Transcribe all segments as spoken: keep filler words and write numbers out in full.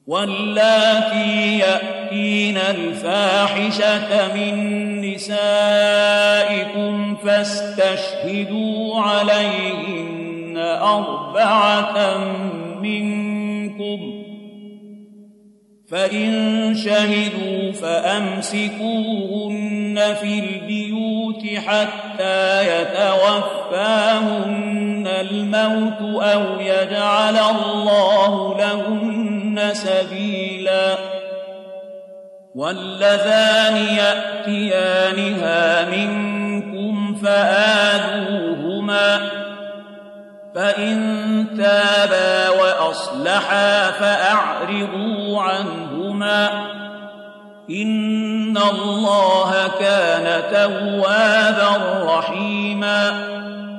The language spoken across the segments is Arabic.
واللاتي يأتين الفاحشة من نسائكم فاستشهدوا عليهن أربعة منكم، فإن شهدوا فأمسكوهن في البيوت حتى يتوفاهن الموت أو يجعل الله لهن سبيلا. واللذان يأتيانها منكم فآذوهما، فإن تابا وأصلحا فأعرضوا عنهما، إن الله كان توابا رحيما.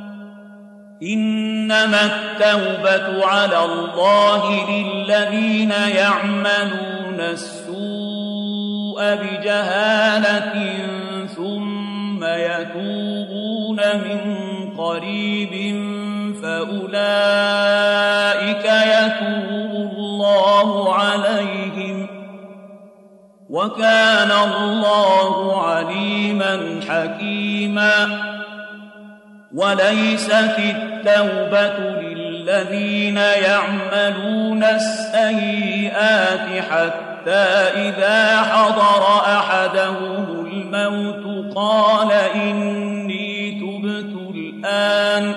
إنما التوبة على الله للذين يعملون السوء بجهالة ثم يتوبون من قريب فأولئك يتوب الله عليهم، وكان الله عليما حكيما. وليست التوبة للذين يعملون السيئات حتى إذا حضر أحدهم الموت قال إني تبت الآن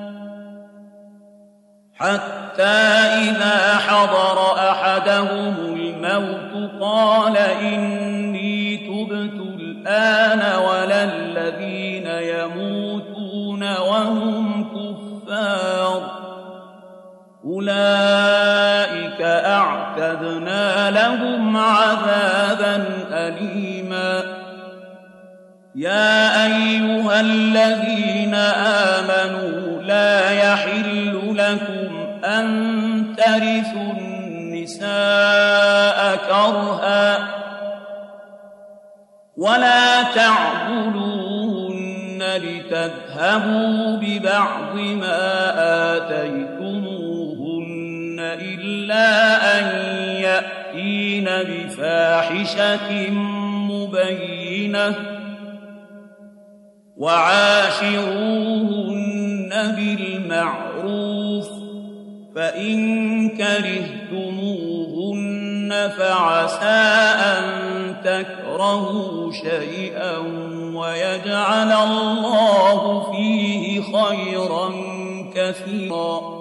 حتى إذا حضر أحدهم الموت قال إني تبت الآن ولا الذين يموتون وهم كفار، أولئك أعتدنا لهم عذابا أليما. يا أيها الذين آمنوا لا يحل لكم أن ترثوا النساء كرها ولا تعضلوهن لتذهبوا ببعض ما آتيتموهن إلا أن يأتين بفاحشة مبينة، وعاشروهن بالمعروف، فإن كرهتموهن فعسى أن تكرهوا شيئا ويجعل الله فيه خيرا كثيرا.